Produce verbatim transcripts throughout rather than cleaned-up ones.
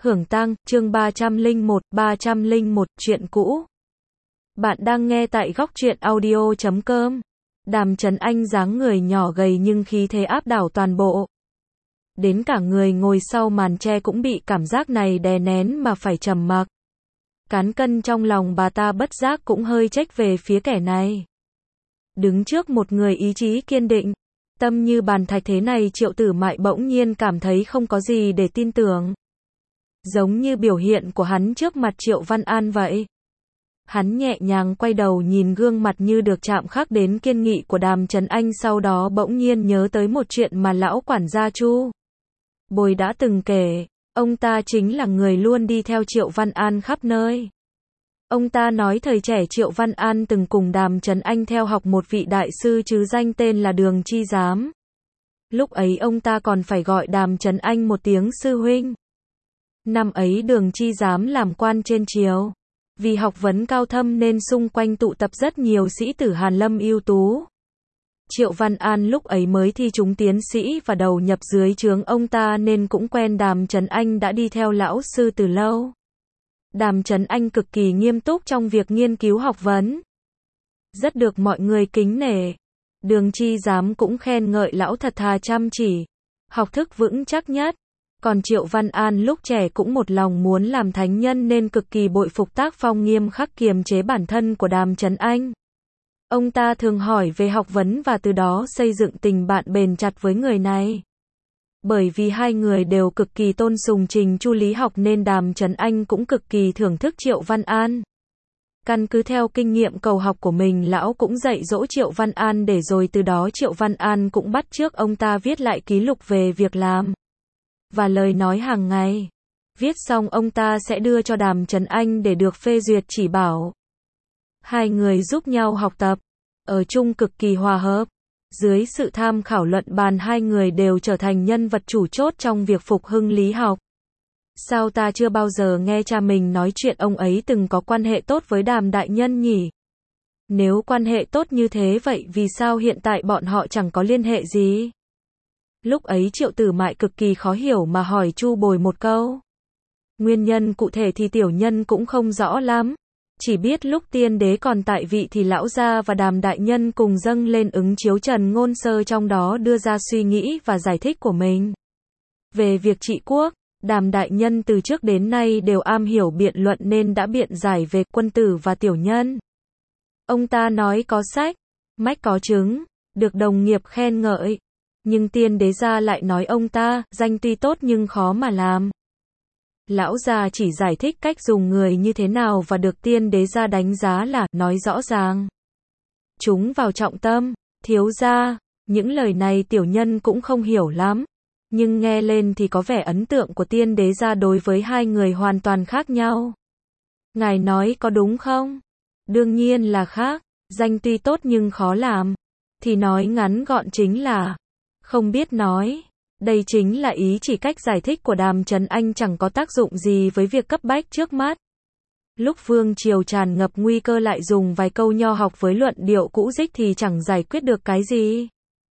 Hưởng tang, chương ba trăm lẻ một, ba trăm lẻ một, chuyện cũ. Bạn đang nghe tại góc truyện audio chấm com. Đàm Trấn Anh dáng người nhỏ gầy nhưng khí thế áp đảo toàn bộ. Đến cả người ngồi sau màn che cũng bị cảm giác này đè nén mà phải trầm mặc. Cán cân trong lòng bà ta bất giác cũng hơi chếch về phía kẻ này. Đứng trước một người ý chí kiên định, tâm như bàn thạch thế này, Triệu Tử Mại bỗng nhiên cảm thấy không có gì để tin tưởng. Giống như biểu hiện của hắn trước mặt Triệu Văn An vậy. Hắn nhẹ nhàng quay đầu nhìn gương mặt như được chạm khắc đến kiên nghị của Đàm Trấn Anh, sau đó bỗng nhiên nhớ tới một chuyện mà lão quản gia Chu Bồi đã từng kể. Ông ta chính là người luôn đi theo Triệu Văn An khắp nơi. Ông ta nói thời trẻ Triệu Văn An từng cùng Đàm Trấn Anh theo học một vị đại sư chứ danh tên là Đường Chi Giám. Lúc ấy ông ta còn phải gọi Đàm Trấn Anh một tiếng sư huynh. Năm ấy Đường Chi Giám làm quan trên triều. Vì học vấn cao thâm nên xung quanh tụ tập rất nhiều sĩ tử hàn lâm ưu tú. Triệu Văn An lúc ấy mới thi trúng tiến sĩ và đầu nhập dưới trướng ông ta nên cũng quen Đàm Trấn Anh đã đi theo lão sư từ lâu. Đàm Trấn Anh cực kỳ nghiêm túc trong việc nghiên cứu học vấn. Rất được mọi người kính nể. Đường Chi Giám cũng khen ngợi lão thật thà chăm chỉ, học thức vững chắc nhất. Còn Triệu Văn An lúc trẻ cũng một lòng muốn làm thánh nhân nên cực kỳ bội phục tác phong nghiêm khắc kiềm chế bản thân của Đàm Trấn Anh. Ông ta thường hỏi về học vấn và từ đó xây dựng tình bạn bền chặt với người này. Bởi vì hai người đều cực kỳ tôn sùng trình chu lý học nên Đàm Trấn Anh cũng cực kỳ thưởng thức Triệu Văn An. Căn cứ theo kinh nghiệm cầu học của mình, lão cũng dạy dỗ Triệu Văn An để rồi từ đó Triệu Văn An cũng bắt chước ông ta viết lại ký lục về việc làm và lời nói hàng ngày. Viết xong ông ta sẽ đưa cho Đàm Trấn Anh để được phê duyệt chỉ bảo. Hai người giúp nhau học tập, ở chung cực kỳ hòa hợp. Dưới sự tham khảo luận bàn, hai người đều trở thành nhân vật chủ chốt trong việc phục hưng lý học. Sao ta chưa bao giờ nghe cha mình nói chuyện ông ấy từng có quan hệ tốt với Đàm đại nhân nhỉ? Nếu quan hệ tốt như thế vậy vì sao hiện tại bọn họ chẳng có liên hệ gì? Lúc ấy Triệu Tử Mại cực kỳ khó hiểu mà hỏi Chu Bồi một câu. Nguyên nhân cụ thể thì tiểu nhân cũng không rõ lắm. Chỉ biết lúc tiên đế còn tại vị thì lão gia và Đàm đại nhân cùng dâng lên ứng chiếu Trần Ngôn Sơ, trong đó đưa ra suy nghĩ và giải thích của mình. Về việc trị quốc, Đàm đại nhân từ trước đến nay đều am hiểu biện luận nên đã biện giải về quân tử và tiểu nhân. Ông ta nói có sách, mách có chứng, được đồng nghiệp khen ngợi. Nhưng tiên đế gia lại nói ông ta, danh tuy tốt nhưng khó mà làm. Lão già chỉ giải thích cách dùng người như thế nào và được tiên đế gia đánh giá là nói rõ ràng. Chúng vào trọng tâm, thiếu gia. Những lời này tiểu nhân cũng không hiểu lắm. Nhưng nghe lên thì có vẻ ấn tượng của tiên đế gia đối với hai người hoàn toàn khác nhau. Ngài nói có đúng không? Đương nhiên là khác. Danh tuy tốt nhưng khó làm. Thì nói ngắn gọn chính là không biết nói. Đây chính là ý chỉ cách giải thích của Đàm Trấn Anh chẳng có tác dụng gì với việc cấp bách trước mắt. Lúc vương triều tràn ngập nguy cơ lại dùng vài câu nho học với luận điệu cũ dích thì chẳng giải quyết được cái gì.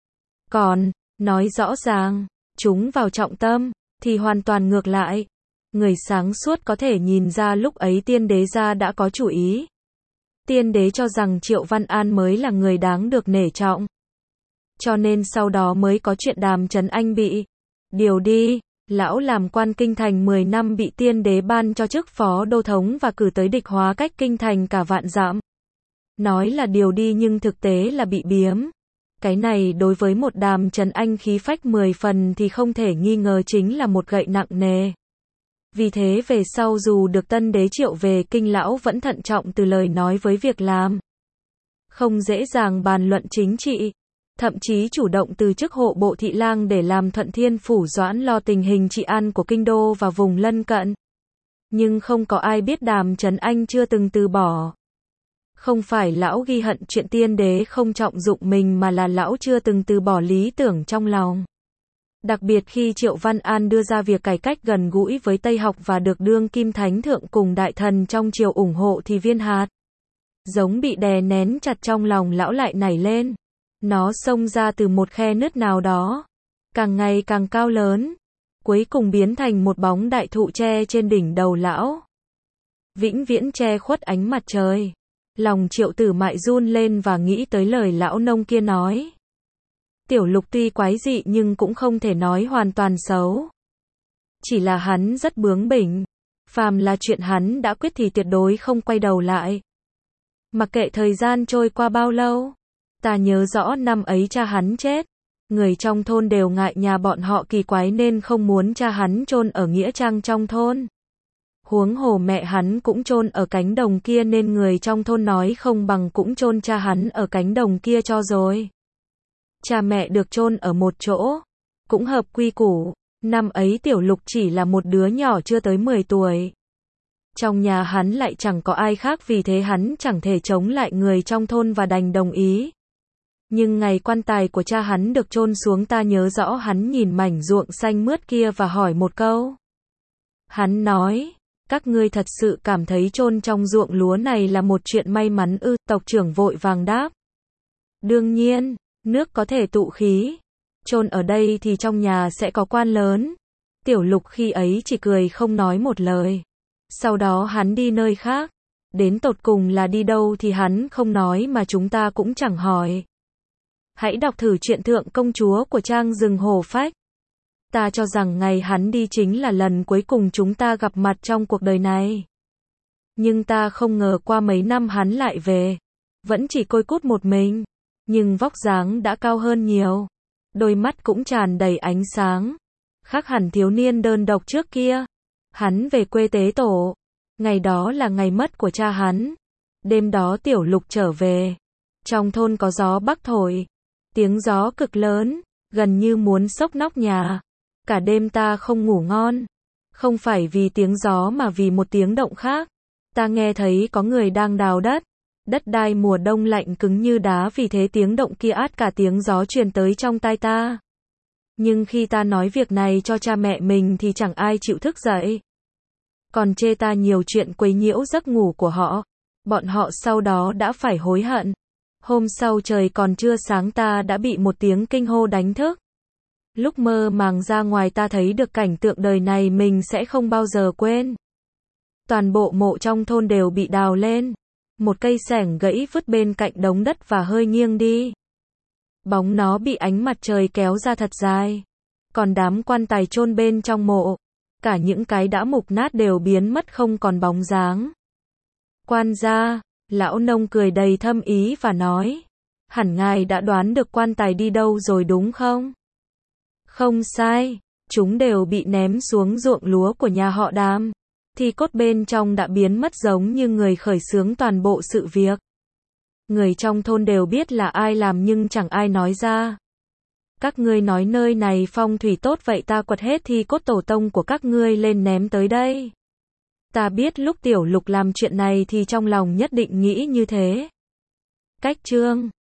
Còn, nói rõ ràng, chúng vào trọng tâm, thì hoàn toàn ngược lại. Người sáng suốt có thể nhìn ra lúc ấy tiên đế gia đã có chủ ý. Tiên đế cho rằng Triệu Văn An mới là người đáng được nể trọng. Cho nên sau đó mới có chuyện Đàm Trấn Anh bị điều đi. Lão làm quan kinh thành mười năm bị tiên đế ban cho chức phó đô thống và cử tới địch hóa cách kinh thành cả vạn dặm. Nói là điều đi nhưng thực tế là bị biếm. Cái này đối với một Đàm Trấn Anh khí phách mười phần thì không thể nghi ngờ chính là một gậy nặng nề. Vì thế về sau dù được tân đế triệu về kinh, lão vẫn thận trọng từ lời nói với việc làm. Không dễ dàng bàn luận chính trị. Thậm chí chủ động từ chức hộ bộ thị lang để làm Thuận Thiên Phủ Doãn lo tình hình trị an của kinh đô và vùng lân cận. Nhưng không có ai biết Đàm Trấn Anh chưa từng từ bỏ. Không phải lão ghi hận chuyện tiên đế không trọng dụng mình mà là lão chưa từng từ bỏ lý tưởng trong lòng. Đặc biệt khi Triệu Văn An đưa ra việc cải cách gần gũi với Tây học và được đương kim thánh thượng cùng đại thần trong triều ủng hộ thì viên hạt giống bị đè nén chặt trong lòng lão lại nảy lên. Nó xông ra từ một khe nứt nào đó, càng ngày càng cao lớn. cuối cùng biến thành một bóng đại thụ tre trên đỉnh đầu lão. Vĩnh viễn che khuất ánh mặt trời. Lòng Triệu Tử Mại run lên và nghĩ tới lời lão nông kia nói. Tiểu Lục tuy quái dị nhưng cũng không thể nói hoàn toàn xấu. Chỉ là hắn rất bướng bỉnh. Phàm là chuyện hắn đã quyết thì tuyệt đối không quay đầu lại. Mặc kệ thời gian trôi qua bao lâu. Ta nhớ rõ năm ấy cha hắn chết. Người trong thôn đều ngại nhà bọn họ kỳ quái nên không muốn cha hắn chôn ở nghĩa trang trong thôn. Huống hồ mẹ hắn cũng chôn ở cánh đồng kia nên người trong thôn nói không bằng cũng chôn cha hắn ở cánh đồng kia cho rồi. Cha mẹ được chôn ở một chỗ, cũng hợp quy củ. Năm ấy Tiểu Lục chỉ là một đứa nhỏ chưa tới mười tuổi. Trong nhà hắn lại chẳng có ai khác vì thế hắn chẳng thể chống lại người trong thôn và đành đồng ý. Nhưng ngày quan tài của cha hắn được chôn xuống ta nhớ rõ hắn nhìn mảnh ruộng xanh mướt kia và hỏi một câu. Hắn nói, các ngươi thật sự cảm thấy chôn trong ruộng lúa này là một chuyện may mắn ư? Tộc trưởng vội vàng đáp. Đương nhiên, nước có thể tụ khí. Chôn ở đây thì trong nhà sẽ có quan lớn. Tiểu Lục khi ấy chỉ cười không nói một lời. Sau đó hắn đi nơi khác. Đến tột cùng là đi đâu thì hắn không nói mà chúng ta cũng chẳng hỏi. Hãy đọc thử truyện Thượng Công Chúa của Trang Rừng Hổ Phách. Ta cho rằng ngày hắn đi chính là lần cuối cùng chúng ta gặp mặt trong cuộc đời này. Nhưng ta không ngờ qua mấy năm hắn lại về. Vẫn chỉ côi cút một mình. Nhưng vóc dáng đã cao hơn nhiều. Đôi mắt cũng tràn đầy ánh sáng. Khác hẳn thiếu niên đơn độc trước kia. Hắn về quê tế tổ. Ngày đó là ngày mất của cha hắn. Đêm đó Tiểu Lục trở về. Trong thôn có gió bắc thổi. Tiếng gió cực lớn. Gần như muốn xốc nóc nhà. Cả đêm ta không ngủ ngon. Không phải vì tiếng gió mà vì một tiếng động khác. Ta nghe thấy có người đang đào đất. Đất đai mùa đông lạnh cứng như đá vì thế tiếng động kia át cả tiếng gió truyền tới trong tai ta. Nhưng khi ta nói việc này cho cha mẹ mình thì chẳng ai chịu thức dậy. Còn chê ta nhiều chuyện quấy nhiễu giấc ngủ của họ. Bọn họ sau đó đã phải hối hận. Hôm sau trời còn chưa sáng ta đã bị một tiếng kinh hô đánh thức. Lúc mơ màng ra ngoài ta thấy được cảnh tượng đời này mình sẽ không bao giờ quên. Toàn bộ mộ trong thôn đều bị đào lên. Một cây xẻng gãy vứt bên cạnh đống đất và hơi nghiêng đi. Bóng nó bị ánh mặt trời kéo ra thật dài. Còn đám quan tài chôn bên trong mộ, cả những cái đã mục nát đều biến mất không còn bóng dáng. Quan gia, lão nông cười đầy thâm ý và nói, hẳn ngài đã đoán được quan tài đi đâu rồi đúng không? Không sai, chúng đều bị ném xuống ruộng lúa của nhà họ Đàm. Thì cốt bên trong đã biến mất giống như người khởi xướng toàn bộ sự việc. Người trong thôn đều biết là ai làm nhưng chẳng ai nói ra. Các ngươi nói nơi này phong thủy tốt vậy ta quật hết thi cốt tổ tông của các ngươi lên ném tới đây. Ta biết lúc Tiểu Lục làm chuyện này thì trong lòng nhất định nghĩ như thế. Cách chương